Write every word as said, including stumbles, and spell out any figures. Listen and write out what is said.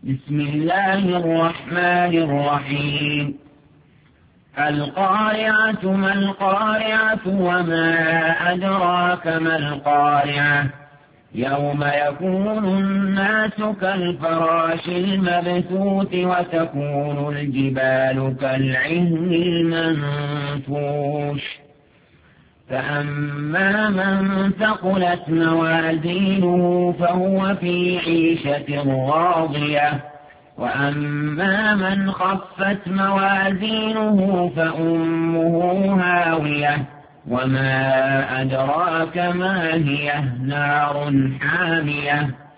بسم الله الرحمن الرحيم القارعة ما القارعة وما أدراك ما القارعة يوم يكون الناس كالفراش المبثوث وتكون الجبال كالعهن المنفوش فأما من ثقلت موازينه فهو في عيشة راضية وأما من خفت موازينه فأمه هاوية وما أدراك ما هي نار حامية